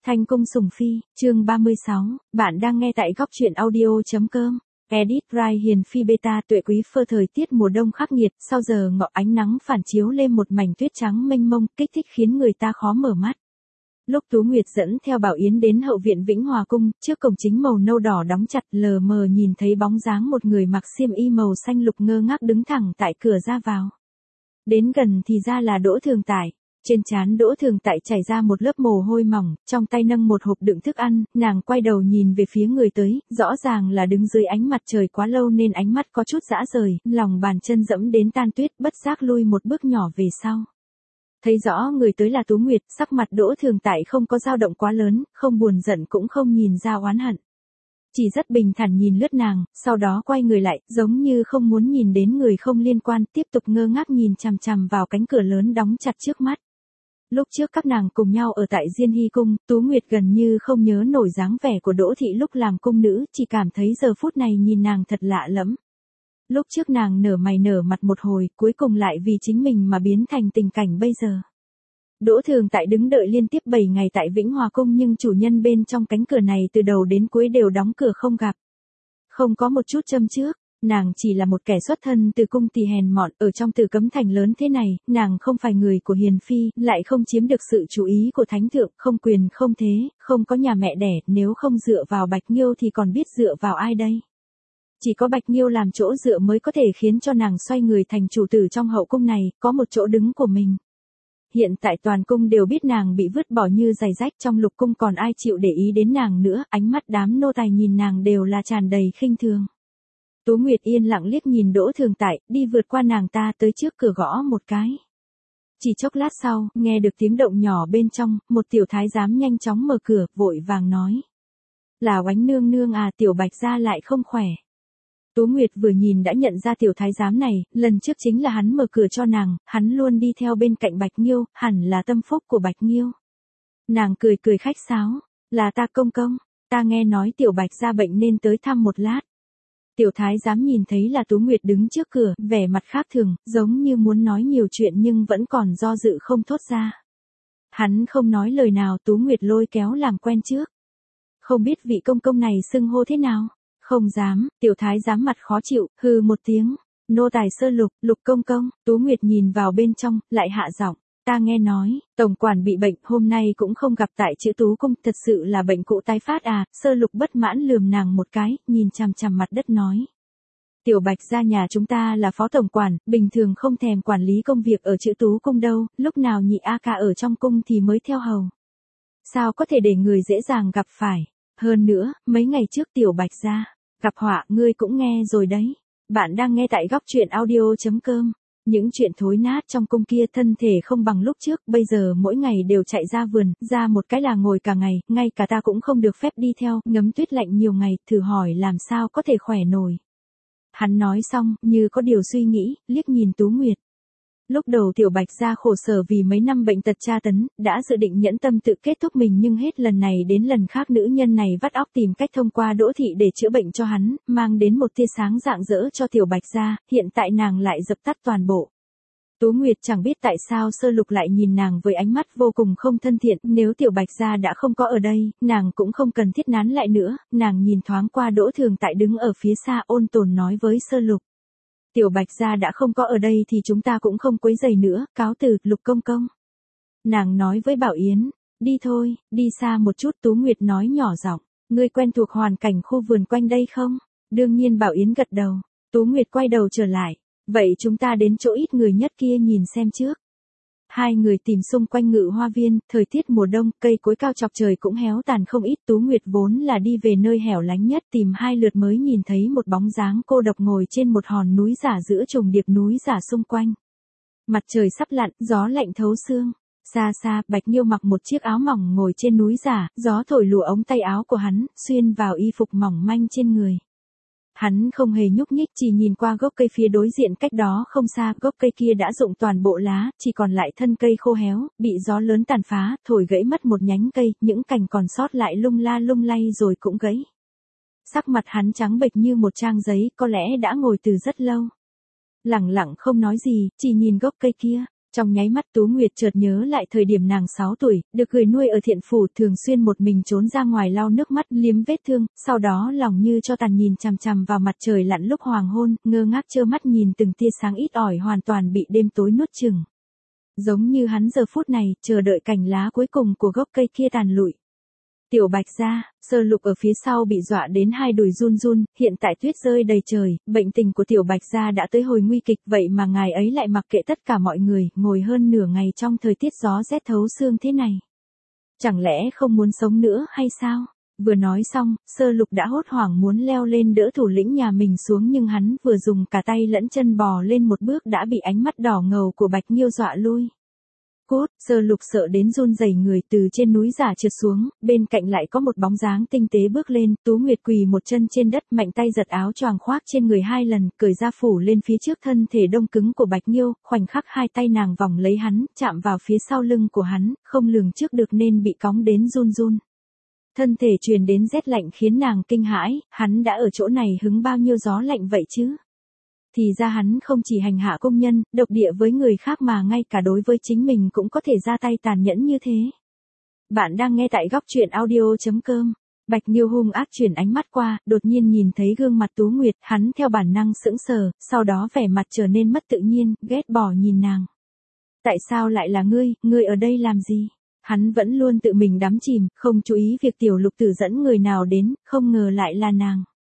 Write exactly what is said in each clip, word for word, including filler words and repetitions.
Thanh cung sùng phi, chương ba mươi sáu, bạn đang nghe tại góc truyện audio.com. Edit Rai Hiền Phi Beta Tuệ Quý Phơ. Thời tiết mùa đông khắc nghiệt, sau giờ ngọ ánh nắng phản chiếu lên một mảnh tuyết trắng mênh mông, kích thích khiến người ta khó mở mắt. Lúc Tú Nguyệt dẫn theo Bảo Yến đến hậu viện Vĩnh Hòa cung, trước cổng chính màu nâu đỏ đóng chặt, lờ mờ nhìn thấy bóng dáng một người mặc xiêm y màu xanh lục ngơ ngác đứng thẳng tại cửa ra vào. Đến gần thì ra là Đỗ Thường Tại. Trên trán Đỗ Thường Tại chảy ra một lớp mồ hôi mỏng, trong tay nâng một hộp đựng thức ăn, nàng quay đầu nhìn về phía người tới, rõ ràng là đứng dưới ánh mặt trời quá lâu nên ánh mắt có chút dã rời, lòng bàn chân dẫm đến tan tuyết, bất giác lui một bước nhỏ về sau. Thấy rõ người tới là Tú Nguyệt, sắc mặt Đỗ Thường Tại không có dao động quá lớn, không buồn giận cũng không nhìn ra oán hận. Chỉ rất bình thản nhìn lướt nàng, sau đó quay người lại, giống như không muốn nhìn đến người không liên quan, tiếp tục ngơ ngác nhìn chằm chằm vào cánh cửa lớn đóng chặt trước mắt. Lúc trước các nàng cùng nhau ở tại Diên Hy cung, Tú Nguyệt gần như không nhớ nổi dáng vẻ của Đỗ thị lúc làm cung nữ, chỉ cảm thấy giờ phút này nhìn nàng thật lạ lẫm. Lúc trước nàng nở mày nở mặt một hồi, cuối cùng lại vì chính mình mà biến thành tình cảnh bây giờ. Đỗ Thường Tại đứng đợi liên tiếp bảy ngày tại Vĩnh Hòa cung, nhưng chủ nhân bên trong cánh cửa này từ đầu đến cuối đều đóng cửa không gặp. Không có một chút châm trước. Nàng chỉ là một kẻ xuất thân từ cung tỳ hèn mọn, ở trong Tử Cấm Thành lớn thế này, nàng không phải người của hiền phi, lại không chiếm được sự chú ý của thánh thượng, không quyền không thế, không có nhà mẹ đẻ, nếu không dựa vào Bạch Nghiêu thì còn biết dựa vào ai đây? Chỉ có Bạch Nghiêu làm chỗ dựa mới có thể khiến cho nàng xoay người thành chủ tử trong hậu cung này, có một chỗ đứng của mình. Hiện tại toàn cung đều biết nàng bị vứt bỏ như giày rách, trong lục cung còn ai chịu để ý đến nàng nữa, ánh mắt đám nô tài nhìn nàng đều là tràn đầy khinh thường. Tú Nguyệt yên lặng liếc nhìn Đỗ Thường Tại, đi vượt qua nàng ta tới trước cửa gõ một cái. Chỉ chốc lát sau, nghe được tiếng động nhỏ bên trong, một tiểu thái giám nhanh chóng mở cửa, vội vàng nói. Là Oánh nương nương à, tiểu Bạch gia lại không khỏe. Tú Nguyệt vừa nhìn đã nhận ra tiểu thái giám này, lần trước chính là hắn mở cửa cho nàng, hắn luôn đi theo bên cạnh Bạch Nghiêu, hẳn là tâm phúc của Bạch Nghiêu. Nàng cười cười khách sáo, là ta công công, ta nghe nói tiểu Bạch gia bệnh nên tới thăm một lát. Tiểu thái giám nhìn thấy là Tú Nguyệt đứng trước cửa, vẻ mặt khác thường, giống như muốn nói nhiều chuyện nhưng vẫn còn do dự không thốt ra. Hắn không nói lời nào, Tú Nguyệt lôi kéo làm quen trước. Không biết vị công công này xưng hô thế nào? Không dám, tiểu thái giám mặt khó chịu, hừ một tiếng. Nô tài Sơ Lục, Lục công công. Tú Nguyệt nhìn vào bên trong, lại hạ giọng. Ta nghe nói, tổng quản bị bệnh, hôm nay cũng không gặp tại Chữ Tú cung, thật sự là bệnh cũ tái phát à? Sơ Lục bất mãn lườm nàng một cái, nhìn chằm chằm mặt đất nói. Tiểu Bạch gia nhà chúng ta là phó tổng quản, bình thường không thèm quản lý công việc ở Chữ Tú cung đâu, lúc nào nhị A ca ở trong cung thì mới theo hầu. Sao có thể để người dễ dàng gặp phải? Hơn nữa, mấy ngày trước tiểu Bạch gia gặp họa, ngươi cũng nghe rồi đấy. Bạn đang nghe tại góc truyện audio.com. Những chuyện thối nát trong cung kia thân thể không bằng lúc trước, bây giờ mỗi ngày đều chạy ra vườn, ra một cái là ngồi cả ngày, ngay cả ta cũng không được phép đi theo, ngấm tuyết lạnh nhiều ngày, thử hỏi làm sao có thể khỏe nổi. Hắn nói xong, như có điều suy nghĩ, liếc nhìn Tú Nguyệt. Lúc đầu tiểu Bạch gia khổ sở vì mấy năm bệnh tật tra tấn, đã dự định nhẫn tâm tự kết thúc mình, nhưng hết lần này đến lần khác nữ nhân này vắt óc tìm cách thông qua Đỗ thị để chữa bệnh cho hắn, mang đến một tia sáng rạng rỡ cho tiểu Bạch gia, hiện tại nàng lại dập tắt toàn bộ. Tú Nguyệt chẳng biết tại sao Sơ Lục lại nhìn nàng với ánh mắt vô cùng không thân thiện, nếu tiểu Bạch gia đã không có ở đây, nàng cũng không cần thiết nán lại nữa, nàng nhìn thoáng qua Đỗ Thường Tại đứng ở phía xa, ôn tồn nói với Sơ Lục. Tiểu Bạch gia đã không có ở đây thì chúng ta cũng không quấy rầy nữa, cáo từ, Lục công công. Nàng nói với Bảo Yến, đi thôi, đi xa một chút. Tú Nguyệt nói nhỏ giọng, ngươi quen thuộc hoàn cảnh khu vườn quanh đây không? Đương nhiên Bảo Yến gật đầu. Tú Nguyệt quay đầu trở lại, vậy chúng ta đến chỗ ít người nhất kia nhìn xem trước. Hai người tìm xung quanh Ngự Hoa viên, thời tiết mùa đông, cây cối cao chọc trời cũng héo tàn không ít. Tú Nguyệt vốn là đi về nơi hẻo lánh nhất, tìm hai lượt mới nhìn thấy một bóng dáng cô độc ngồi trên một hòn núi giả giữa trùng điệp núi giả xung quanh. Mặt trời sắp lặn, gió lạnh thấu xương. Xa xa, Bạch Nghiêu mặc một chiếc áo mỏng ngồi trên núi giả, gió thổi lùa ống tay áo của hắn, xuyên vào y phục mỏng manh trên người. Hắn không hề nhúc nhích, chỉ nhìn qua gốc cây phía đối diện cách đó không xa, gốc cây kia đã rụng toàn bộ lá, chỉ còn lại thân cây khô héo, bị gió lớn tàn phá, thổi gãy mất một nhánh cây, những cành còn sót lại lung la lung lay rồi cũng gãy. Sắc mặt hắn trắng bệch như một trang giấy, có lẽ đã ngồi từ rất lâu. Lẳng lặng không nói gì, chỉ nhìn gốc cây kia. Trong nháy mắt Tú Nguyệt chợt nhớ lại thời điểm nàng sáu tuổi, được người nuôi ở thiện phủ thường xuyên một mình trốn ra ngoài lau nước mắt liếm vết thương, sau đó lòng như cho tàn nhìn chằm chằm vào mặt trời lặn lúc hoàng hôn, ngơ ngác trơ mắt nhìn từng tia sáng ít ỏi hoàn toàn bị đêm tối nuốt chửng. Giống như hắn giờ phút này, chờ đợi cành lá cuối cùng của gốc cây kia tàn lụi. Tiểu Bạch gia, Sơ Lục ở phía sau bị dọa đến hai đùi run run, hiện tại tuyết rơi đầy trời, bệnh tình của Tiểu Bạch gia đã tới hồi nguy kịch, vậy mà ngài ấy lại mặc kệ tất cả mọi người, ngồi hơn nửa ngày trong thời tiết gió rét thấu xương thế này. Chẳng lẽ không muốn sống nữa hay sao? Vừa nói xong, Sơ Lục đã hốt hoảng muốn leo lên đỡ thủ lĩnh nhà mình xuống, nhưng hắn vừa dùng cả tay lẫn chân bò lên một bước đã bị ánh mắt đỏ ngầu của Bạch Nghiêu dọa lui. Cốt, Sơ Lục sợ đến run rẩy người, từ trên núi giả trượt xuống, bên cạnh lại có một bóng dáng tinh tế bước lên, Tú Nguyệt quỳ một chân trên đất, mạnh tay giật áo choàng khoác trên người hai lần, cởi ra phủ lên phía trước thân thể đông cứng của Bạch Nghiêu, khoảnh khắc hai tay nàng vòng lấy hắn, chạm vào phía sau lưng của hắn, không lường trước được nên bị cóng đến run run. Thân thể truyền đến rét lạnh khiến nàng kinh hãi, hắn đã ở chỗ này hứng bao nhiêu gió lạnh vậy chứ? Thì ra hắn không chỉ hành hạ công nhân, độc địa với người khác mà ngay cả đối với chính mình cũng có thể ra tay tàn nhẫn như thế. Bạn đang nghe tại góc truyện audio chấm com. Bạch Nghiêu hung ác chuyển ánh mắt qua, đột nhiên nhìn thấy gương mặt Tú Nguyệt, hắn theo bản năng sững sờ, sau đó vẻ mặt trở nên mất tự nhiên, ghét bỏ nhìn nàng. Tại sao lại là ngươi, ngươi ở đây làm gì? Hắn vẫn luôn tự mình đắm chìm, không chú ý việc Tiểu Lục Tử dẫn người nào đến, không ngờ lại là nàng.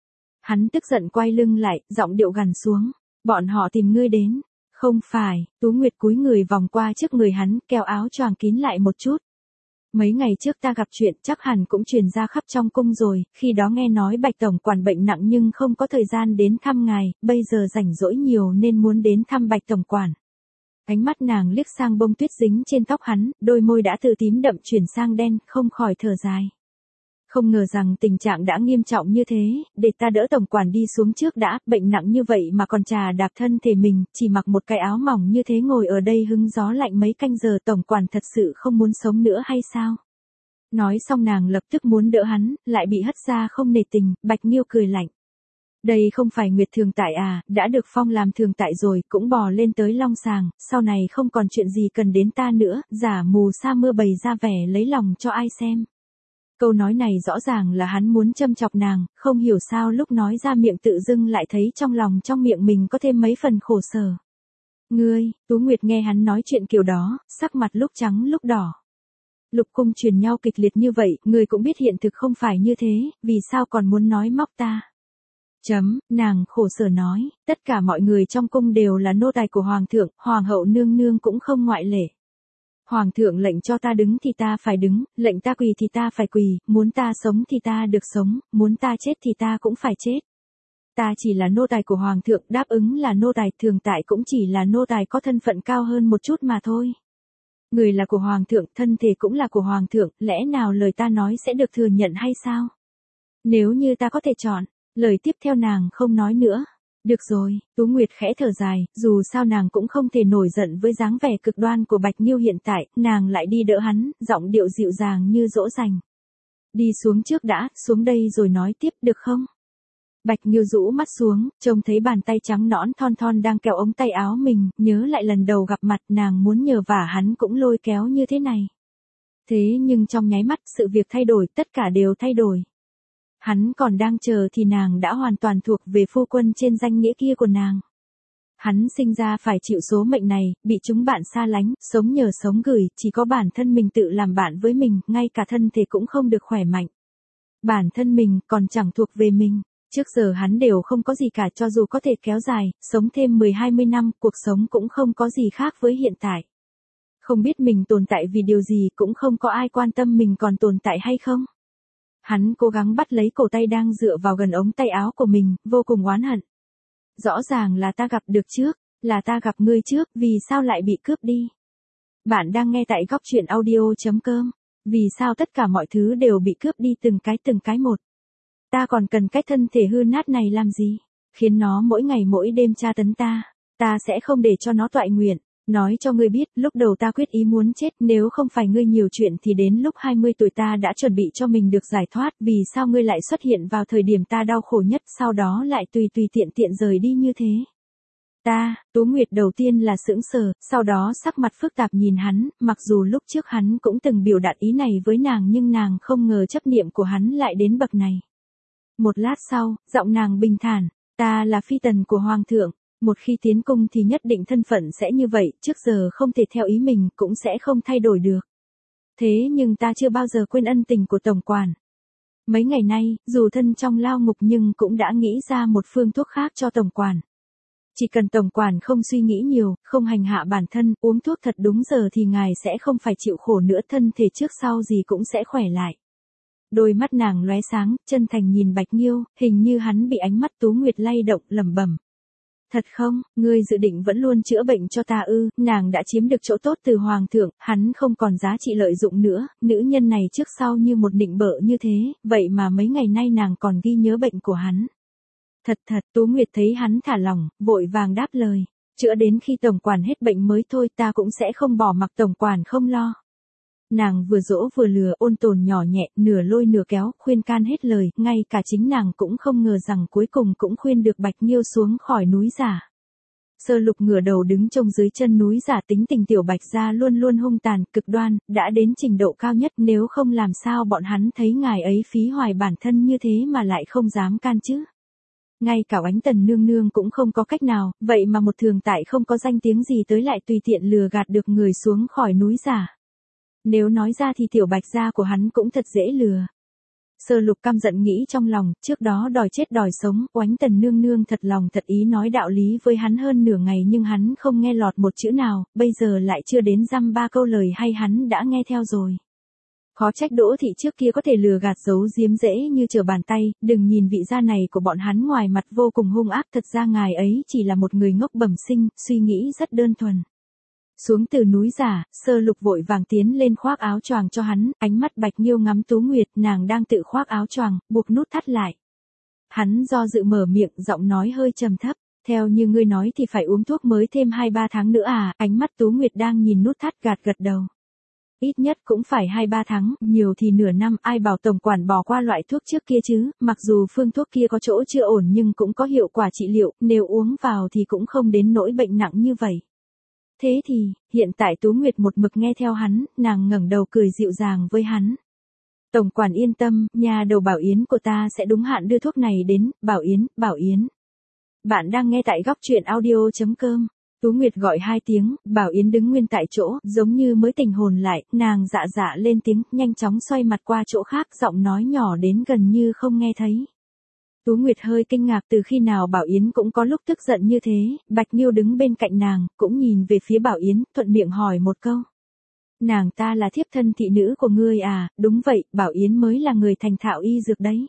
Hắn tức giận quay lưng lại, giọng điệu gằn xuống. Bọn họ tìm ngươi đến. Không phải, Tú Nguyệt cúi người vòng qua trước người hắn, kéo áo choàng kín lại một chút. Mấy ngày trước ta gặp chuyện chắc hẳn cũng truyền ra khắp trong cung rồi, khi đó nghe nói Bạch Tổng quản bệnh nặng nhưng không có thời gian đến thăm ngài, bây giờ rảnh rỗi nhiều nên muốn đến thăm Bạch Tổng quản. Ánh mắt nàng liếc sang bông tuyết dính trên tóc hắn, đôi môi đã từ tím đậm chuyển sang đen, không khỏi thở dài. Không ngờ rằng tình trạng đã nghiêm trọng như thế, để ta đỡ tổng quản đi xuống trước đã, bệnh nặng như vậy mà còn trà đạp thân thể mình, chỉ mặc một cái áo mỏng như thế ngồi ở đây hứng gió lạnh mấy canh giờ, tổng quản thật sự không muốn sống nữa hay sao? Nói xong nàng lập tức muốn đỡ hắn, lại bị hất ra không nể tình, Bạch Nghiêu cười lạnh. Đây không phải Nguyệt Thường Tại à, đã được phong làm Thường Tại rồi, cũng bò lên tới Long Sàng, sau này không còn chuyện gì cần đến ta nữa, giả mù sa mưa bày ra vẻ lấy lòng cho ai xem. Câu nói này rõ ràng là hắn muốn châm chọc nàng, không hiểu sao lúc nói ra miệng tự dưng lại thấy trong lòng trong miệng mình có thêm mấy phần khổ sở. Ngươi, Tú Nguyệt nghe hắn nói chuyện kiểu đó, sắc mặt lúc trắng lúc đỏ. Lục cung truyền nhau kịch liệt như vậy, ngươi cũng biết hiện thực không phải như thế, vì sao còn muốn nói móc ta? Chấm, nàng khổ sở nói, tất cả mọi người trong cung đều là nô tài của Hoàng thượng, Hoàng hậu nương nương cũng không ngoại lệ. Hoàng thượng lệnh cho ta đứng thì ta phải đứng, lệnh ta quỳ thì ta phải quỳ, muốn ta sống thì ta được sống, muốn ta chết thì ta cũng phải chết. Ta chỉ là nô tài của Hoàng thượng, đáp ứng là nô tài, Thường Tại cũng chỉ là nô tài có thân phận cao hơn một chút mà thôi. Người là của Hoàng thượng, thân thể cũng là của Hoàng thượng, lẽ nào lời ta nói sẽ được thừa nhận hay sao? Nếu như ta có thể chọn, lời tiếp theo nàng không nói nữa. Được rồi, Tú Nguyệt khẽ thở dài, dù sao nàng cũng không thể nổi giận với dáng vẻ cực đoan của Bạch Nghiêu hiện tại, nàng lại đi đỡ hắn, giọng điệu dịu dàng như dỗ dành. Đi xuống trước đã, xuống đây rồi nói tiếp được không? Bạch Nghiêu rũ mắt xuống, trông thấy bàn tay trắng nõn thon thon đang kéo ống tay áo mình, nhớ lại lần đầu gặp mặt nàng muốn nhờ vả hắn cũng lôi kéo như thế này. Thế nhưng trong nháy mắt sự việc thay đổi, tất cả đều thay đổi. Hắn còn đang chờ thì nàng đã hoàn toàn thuộc về phu quân trên danh nghĩa kia của nàng. Hắn sinh ra phải chịu số mệnh này, bị chúng bạn xa lánh, sống nhờ sống gửi, chỉ có bản thân mình tự làm bạn với mình, ngay cả thân thể cũng không được khỏe mạnh. Bản thân mình còn chẳng thuộc về mình. Trước giờ hắn đều không có gì cả, cho dù có thể kéo dài, sống thêm mười hai mươi năm, cuộc sống cũng không có gì khác với hiện tại. Không biết mình tồn tại vì điều gì, cũng không có ai quan tâm mình còn tồn tại hay không. Hắn cố gắng bắt lấy cổ tay đang dựa vào gần ống tay áo của mình, vô cùng oán hận. Rõ ràng là ta gặp được trước, là ta gặp ngươi trước, vì sao lại bị cướp đi? Bạn đang nghe tại góc truyện audio chấm com. Vì sao tất cả mọi thứ đều bị cướp đi từng cái từng cái một? Ta còn cần cái thân thể hư nát này làm gì? Khiến nó mỗi ngày mỗi đêm tra tấn ta. Ta sẽ không để cho nó toại nguyện. Nói cho ngươi biết, lúc đầu ta quyết ý muốn chết, nếu không phải ngươi nhiều chuyện thì đến lúc hai mươi tuổi ta đã chuẩn bị cho mình được giải thoát, vì sao ngươi lại xuất hiện vào thời điểm ta đau khổ nhất, sau đó lại tùy tùy tiện tiện rời đi như thế? Ta, Tú Nguyệt đầu tiên là sững sờ, sau đó sắc mặt phức tạp nhìn hắn, mặc dù lúc trước hắn cũng từng biểu đạt ý này với nàng nhưng nàng không ngờ chấp niệm của hắn lại đến bậc này. Một lát sau, giọng nàng bình thản, ta là phi tần của hoàng thượng, một khi tiến cung thì nhất định thân phận sẽ như vậy, trước giờ không thể theo ý mình cũng sẽ không thay đổi được. Thế nhưng ta chưa bao giờ quên ân tình của tổng quản. Mấy ngày nay, dù thân trong lao ngục nhưng cũng đã nghĩ ra một phương thuốc khác cho tổng quản. Chỉ cần tổng quản không suy nghĩ nhiều, không hành hạ bản thân, uống thuốc thật đúng giờ thì ngài sẽ không phải chịu khổ nữa, thân thể trước sau gì cũng sẽ khỏe lại. Đôi mắt nàng lóe sáng, chân thành nhìn Bạch Nghiêu, hình như hắn bị ánh mắt Tú Nguyệt lay động, lẩm bẩm. Thật không, ngươi dự định vẫn luôn chữa bệnh cho ta ư? Nàng đã chiếm được chỗ tốt từ hoàng thượng, hắn không còn giá trị lợi dụng nữa, nữ nhân này trước sau như một nịnh bợ như thế, vậy mà mấy ngày nay nàng còn ghi nhớ bệnh của hắn. Thật thật, Tú Nguyệt thấy hắn thả lỏng, vội vàng đáp lời, chữa đến khi tổng quản hết bệnh mới thôi, ta cũng sẽ không bỏ mặc tổng quản không lo. Nàng vừa dỗ vừa lừa, ôn tồn nhỏ nhẹ, nửa lôi nửa kéo, khuyên can hết lời, ngay cả chính nàng cũng không ngờ rằng cuối cùng cũng khuyên được Bạch Nghiêu xuống khỏi núi giả. Sơ Lục ngửa đầu đứng trông dưới chân núi giả, tính tình tiểu Bạch gia luôn luôn hung tàn, cực đoan, đã đến trình độ cao nhất, nếu không làm sao bọn hắn thấy ngài ấy phí hoài bản thân như thế mà lại không dám can chứ. Ngay cả Oánh Tần nương nương cũng không có cách nào, vậy mà một thường tại không có danh tiếng gì tới lại tùy tiện lừa gạt được người xuống khỏi núi giả. Nếu nói ra thì tiểu Bạch gia của hắn cũng thật dễ lừa. Sơ Lục căm giận nghĩ trong lòng, trước đó đòi chết đòi sống, Oánh Tần nương nương thật lòng thật ý nói đạo lý với hắn hơn nửa ngày nhưng hắn không nghe lọt một chữ nào, bây giờ lại chưa đến dăm ba câu lời hay hắn đã nghe theo rồi. Khó trách Đỗ thị trước kia có thể lừa gạt giấu giếm dễ như trở bàn tay, đừng nhìn vị gia này của bọn hắn ngoài mặt vô cùng hung ác, thật ra ngài ấy chỉ là một người ngốc bẩm sinh, suy nghĩ rất đơn thuần. Xuống từ núi giả, Sơ Lục vội vàng tiến lên khoác áo choàng cho hắn, ánh mắt Bạch Nghiêu ngắm Tú Nguyệt, nàng đang tự khoác áo choàng, buộc nút thắt lại. Hắn do dự mở miệng, giọng nói hơi trầm thấp, theo như ngươi nói thì phải uống thuốc mới thêm hai ba tháng nữa à? Ánh mắt Tú Nguyệt đang nhìn nút thắt gật gật đầu. Ít nhất cũng phải hai ba tháng, nhiều thì nửa năm, ai bảo tổng quản bỏ qua loại thuốc trước kia chứ, mặc dù phương thuốc kia có chỗ chưa ổn nhưng cũng có hiệu quả trị liệu, nếu uống vào thì cũng không đến nỗi bệnh nặng như vậy. Thế thì, hiện tại Tú Nguyệt một mực nghe theo hắn, nàng ngẩng đầu cười dịu dàng với hắn. Tổng quản yên tâm, nhà đầu Bảo Yến của ta sẽ đúng hạn đưa thuốc này đến, Bảo Yến, Bảo Yến. Bạn đang nghe tại góc truyện audio chấm com. Tú Nguyệt gọi hai tiếng, Bảo Yến đứng nguyên tại chỗ, giống như mới tỉnh hồn lại, nàng dạ dạ lên tiếng, nhanh chóng xoay mặt qua chỗ khác, giọng nói nhỏ đến gần như không nghe thấy. Tú Nguyệt hơi kinh ngạc, từ khi nào Bảo Yến cũng có lúc tức giận như thế, Bạch Nghiêu đứng bên cạnh nàng, cũng nhìn về phía Bảo Yến, thuận miệng hỏi một câu. Nàng ta là thiếp thân thị nữ của ngươi à? Đúng vậy, Bảo Yến mới là người thành thạo y dược đấy.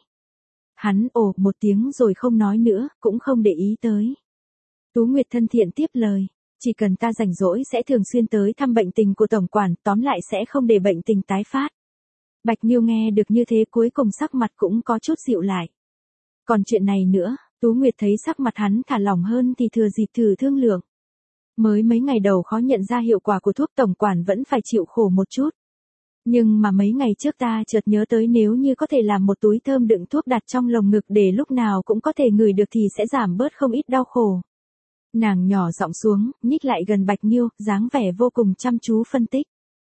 Hắn ồ một tiếng rồi không nói nữa, cũng không để ý tới. Tú Nguyệt thân thiện tiếp lời, chỉ cần ta rảnh rỗi sẽ thường xuyên tới thăm bệnh tình của tổng quản, tóm lại sẽ không để bệnh tình tái phát. Bạch Nghiêu nghe được như thế cuối cùng sắc mặt cũng có chút dịu lại. Còn chuyện này nữa, Tú Nguyệt thấy sắc mặt hắn thả lỏng hơn thì thừa dịp thử thương lượng. Mới mấy ngày đầu khó nhận ra hiệu quả của thuốc, tổng quản vẫn phải chịu khổ một chút. Nhưng mà mấy ngày trước ta chợt nhớ tới nếu như có thể làm một túi thơm đựng thuốc đặt trong lồng ngực để lúc nào cũng có thể ngửi được thì sẽ giảm bớt không ít đau khổ. Nàng nhỏ giọng xuống, nhích lại gần Bạch Nghiêu, dáng vẻ vô cùng chăm chú phân tích.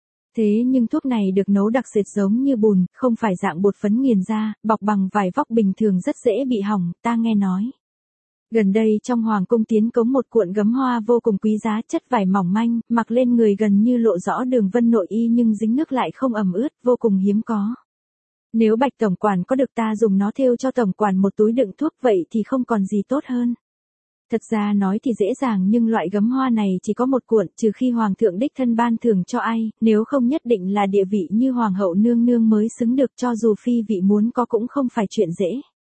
Thế nhưng thuốc này được nấu đặc sệt giống như bùn, không phải dạng bột phấn nghiền ra, bọc bằng vải vóc bình thường rất dễ bị hỏng, ta nghe nói. Gần đây trong hoàng cung tiến cống một cuộn gấm hoa vô cùng quý giá, chất vải mỏng manh, mặc lên người gần như lộ rõ đường vân nội y nhưng dính nước lại không ẩm ướt, vô cùng hiếm có. Nếu Bạch tổng quản có được ta dùng nó thêu cho tổng quản một túi đựng thuốc vậy thì không còn gì tốt hơn. Thật ra nói thì dễ dàng nhưng loại gấm hoa này chỉ có một cuộn, trừ khi hoàng thượng đích thân ban thưởng cho ai, nếu không nhất định là địa vị như hoàng hậu nương nương mới xứng được, cho dù phi vị muốn có cũng không phải chuyện dễ.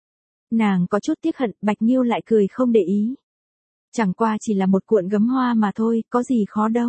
Nàng có chút tiếc hận, Bạch Nghiêu lại cười không để ý. Chẳng qua chỉ là một cuộn gấm hoa mà thôi, có gì khó đâu.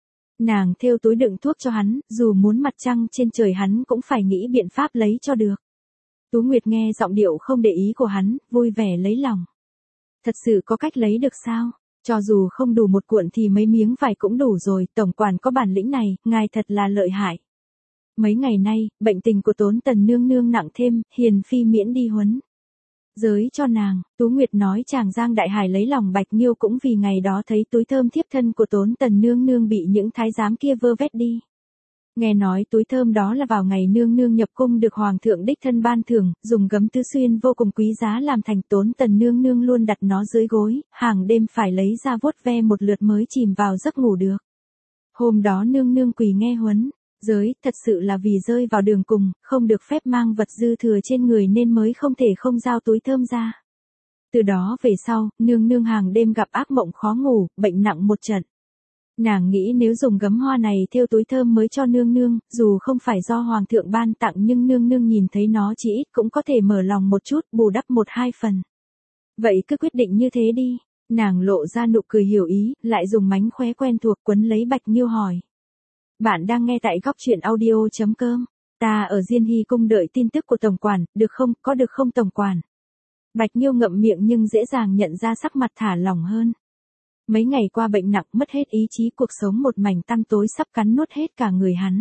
Nàng thêu túi đựng thuốc cho hắn, dù muốn mặt trăng trên trời hắn cũng phải nghĩ biện pháp lấy cho được. Tú Nguyệt nghe giọng điệu không để ý của hắn, vui vẻ lấy lòng. Thật sự có cách lấy được sao? Cho dù không đủ một cuộn thì mấy miếng vải cũng đủ rồi, tổng quản có bản lĩnh này, ngài thật là lợi hại. Mấy ngày nay, bệnh tình của Tốn Tần nương nương nặng thêm, hiền phi miễn đi huấn. Giới cho nàng, Tú Nguyệt nói chàng Giang Đại Hải lấy lòng Bạch Nghiêu cũng vì ngày đó thấy túi thơm thiếp thân của Tốn Tần nương nương bị những thái giám kia vơ vét đi. Nghe nói túi thơm đó là vào ngày nương nương nhập cung được hoàng thượng đích thân ban thưởng, dùng gấm tứ xuyên vô cùng quý giá làm thành. Tốn Tần nương nương luôn đặt nó dưới gối, hàng đêm phải lấy ra vuốt ve một lượt mới chìm vào giấc ngủ được. Hôm đó nương nương quỳ nghe huấn. Giới, thật sự là vì rơi vào đường cùng, không được phép mang vật dư thừa trên người nên mới không thể không giao túi thơm ra. Từ đó về sau, nương nương hàng đêm gặp ác mộng khó ngủ, bệnh nặng một trận. Nàng nghĩ nếu dùng gấm hoa này thêu túi thơm mới cho nương nương, dù không phải do hoàng thượng ban tặng nhưng nương nương nhìn thấy nó chỉ ít cũng có thể mở lòng một chút, bù đắp một hai phần. Vậy cứ quyết định như thế đi. Nàng lộ ra nụ cười hiểu ý, lại dùng mánh khóe quen thuộc quấn lấy Bạch Nghiêu hỏi. Bạn đang nghe tại góc truyện audio chấm com. Ta ở Diên Hy cung đợi tin tức của tổng quản, được không, có được không tổng quản? Bạch Nghiêu ngậm miệng nhưng dễ dàng nhận ra sắc mặt thả lỏng hơn. Mấy ngày qua bệnh nặng mất hết ý chí, cuộc sống một mảnh tăm tối sắp cắn nuốt hết cả người hắn.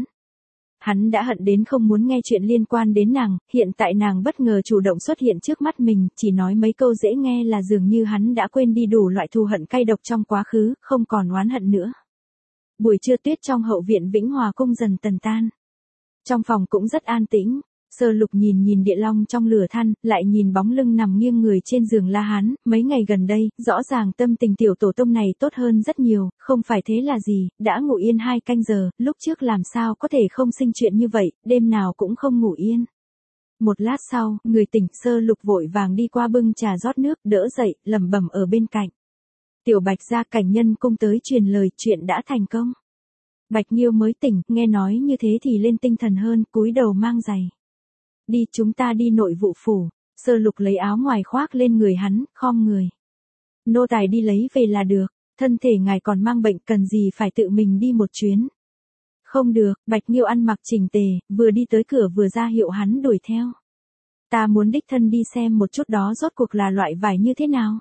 Hắn đã hận đến không muốn nghe chuyện liên quan đến nàng, hiện tại nàng bất ngờ chủ động xuất hiện trước mắt mình, chỉ nói mấy câu dễ nghe là dường như hắn đã quên đi đủ loại thù hận cay độc trong quá khứ, không còn oán hận nữa. Buổi trưa tuyết trong hậu viện Vĩnh Hòa cung dần tần tan. Trong phòng cũng rất an tĩnh, Sơ Lục nhìn nhìn Địa Long trong lửa than, lại nhìn bóng lưng nằm nghiêng người trên giường La Hán, mấy ngày gần đây, rõ ràng tâm tình tiểu tổ tông này tốt hơn rất nhiều, không phải thế là gì, đã ngủ yên hai canh giờ, lúc trước làm sao có thể không sinh chuyện như vậy, đêm nào cũng không ngủ yên. Một lát sau, người tỉnh, Sơ Lục vội vàng đi qua bưng trà rót nước, đỡ dậy, lẩm bẩm ở bên cạnh. Tiểu Bạch gia cảnh nhân cung tới truyền lời chuyện đã thành công. Bạch Nghiêu mới tỉnh, nghe nói như thế thì lên tinh thần hơn, cúi đầu mang giày. Đi, chúng ta đi nội vụ phủ. Sơ Lục lấy áo ngoài khoác lên người hắn, khom người. Nô tài đi lấy về là được, thân thể ngài còn mang bệnh, cần gì phải tự mình đi một chuyến. Không được, Bạch Nghiêu ăn mặc chỉnh tề, vừa đi tới cửa vừa ra hiệu hắn đuổi theo. Ta muốn đích thân đi xem một chút đó rốt cuộc là loại vải như thế nào.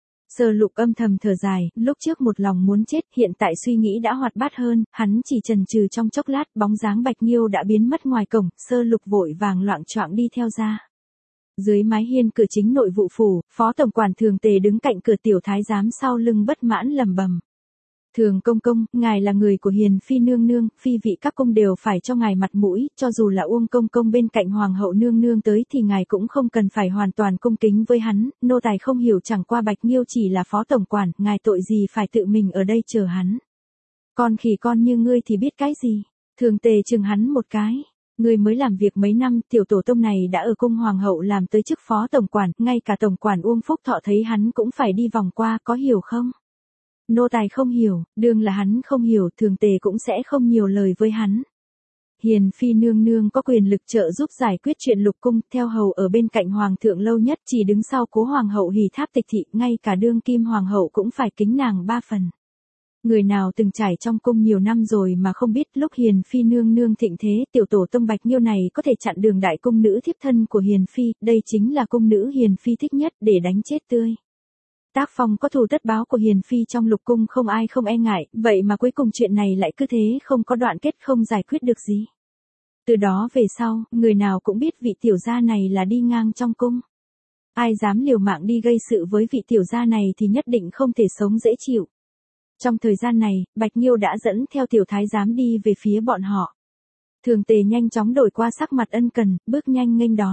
Sơ Lục âm thầm thở dài, lúc trước một lòng muốn chết, hiện tại suy nghĩ đã hoạt bát hơn, hắn chỉ chần chừ trong chốc lát, bóng dáng Bạch Nghiêu đã biến mất ngoài cổng, Sơ Lục vội vàng loạng choạng đi theo ra. Dưới mái hiên cửa chính nội vụ phủ, phó tổng quản Thường Tề đứng cạnh cửa, tiểu thái giám sau lưng bất mãn lầm bầm. Thường công công, ngài là người của hiền phi nương nương, phi vị các cung đều phải cho ngài mặt mũi, cho dù là Uông công công bên cạnh hoàng hậu nương nương tới thì ngài cũng không cần phải hoàn toàn cung kính với hắn, nô tài không hiểu, chẳng qua Bạch Nghiêu chỉ là phó tổng quản, ngài tội gì phải tự mình ở đây chờ hắn. Con khỉ con như ngươi thì biết cái gì? Thường Tề chừng hắn một cái. Ngươi mới làm việc mấy năm, tiểu tổ tông này đã ở cung hoàng hậu làm tới chức phó tổng quản, ngay cả tổng quản Uông Phúc Thọ thấy hắn cũng phải đi vòng qua, có hiểu không? Nô tài không hiểu, đương là hắn không hiểu, Thường Tề cũng sẽ không nhiều lời với hắn. Hiền phi nương nương có quyền lực trợ giúp giải quyết chuyện lục cung, theo hầu ở bên cạnh hoàng thượng lâu nhất, chỉ đứng sau cố hoàng hậu Hỉ Tháp Tịch Thị, ngay cả đương kim hoàng hậu cũng phải kính nàng ba phần. Người nào từng trải trong cung nhiều năm rồi mà không biết lúc hiền phi nương nương thịnh thế, tiểu tổ tông Bạch Nghiêu này có thể chặn đường đại cung nữ thiếp thân của hiền phi, đây chính là cung nữ hiền phi thích nhất để đánh chết tươi. Tác phong có thù tất báo của hiền phi trong lục cung không ai không e ngại, vậy mà cuối cùng chuyện này lại cứ thế không có đoạn kết, không giải quyết được gì. Từ đó về sau, người nào cũng biết vị tiểu gia này là đi ngang trong cung. Ai dám liều mạng đi gây sự với vị tiểu gia này thì nhất định không thể sống dễ chịu. Trong thời gian này, Bạch Nghiêu đã dẫn theo tiểu thái giám đi về phía bọn họ. Thường Tề nhanh chóng đổi qua sắc mặt ân cần, bước nhanh nghênh đón.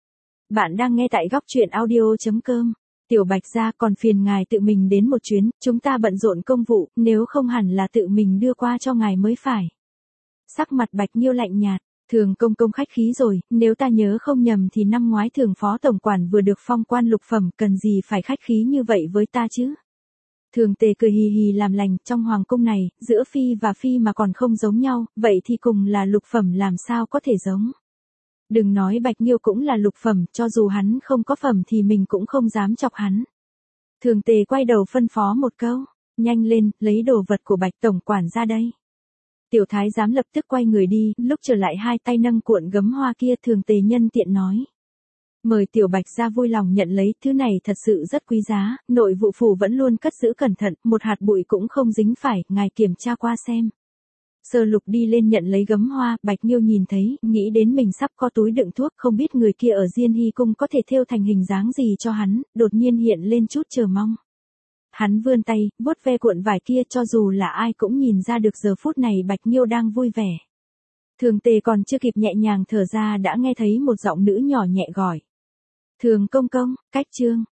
Bạn đang nghe tại góc truyện audio chấm com. Tiểu Bạch gia, còn phiền ngài tự mình đến một chuyến, chúng ta bận rộn công vụ, nếu không hẳn là tự mình đưa qua cho ngài mới phải. Sắc mặt Bạch Nghiêu lạnh nhạt, Thường công công khách khí rồi, nếu ta nhớ không nhầm thì năm ngoái Thường phó tổng quản vừa được phong quan lục phẩm, cần gì phải khách khí như vậy với ta chứ? Thường Tề cười hì hì làm lành, trong hoàng cung này, giữa phi và phi mà còn không giống nhau, vậy thì cùng là lục phẩm làm sao có thể giống? Đừng nói Bạch Nghiêu cũng là lục phẩm, cho dù hắn không có phẩm thì mình cũng không dám chọc hắn. Thường Tề quay đầu phân phó một câu, nhanh lên, lấy đồ vật của Bạch tổng quản ra đây. Tiểu thái giám lập tức quay người đi, lúc trở lại hai tay nâng cuộn gấm hoa kia, Thường Tề nhân tiện nói. Mời Tiểu Bạch gia vui lòng nhận lấy, thứ này thật sự rất quý giá, nội vụ phủ vẫn luôn cất giữ cẩn thận, một hạt bụi cũng không dính phải, ngài kiểm tra qua xem. Sơ Lục đi lên nhận lấy gấm hoa, Bạch Nghiêu nhìn thấy, nghĩ đến mình sắp có túi đựng thuốc, không biết người kia ở Diên Hy cung có thể thêu thành hình dáng gì cho hắn, đột nhiên hiện lên chút chờ mong. Hắn vươn tay, vuốt ve cuộn vải kia, cho dù là ai cũng nhìn ra được giờ phút này Bạch Nghiêu đang vui vẻ. Thường Tề còn chưa kịp nhẹ nhàng thở ra đã nghe thấy một giọng nữ nhỏ nhẹ gọi. Thường công công, cách trương.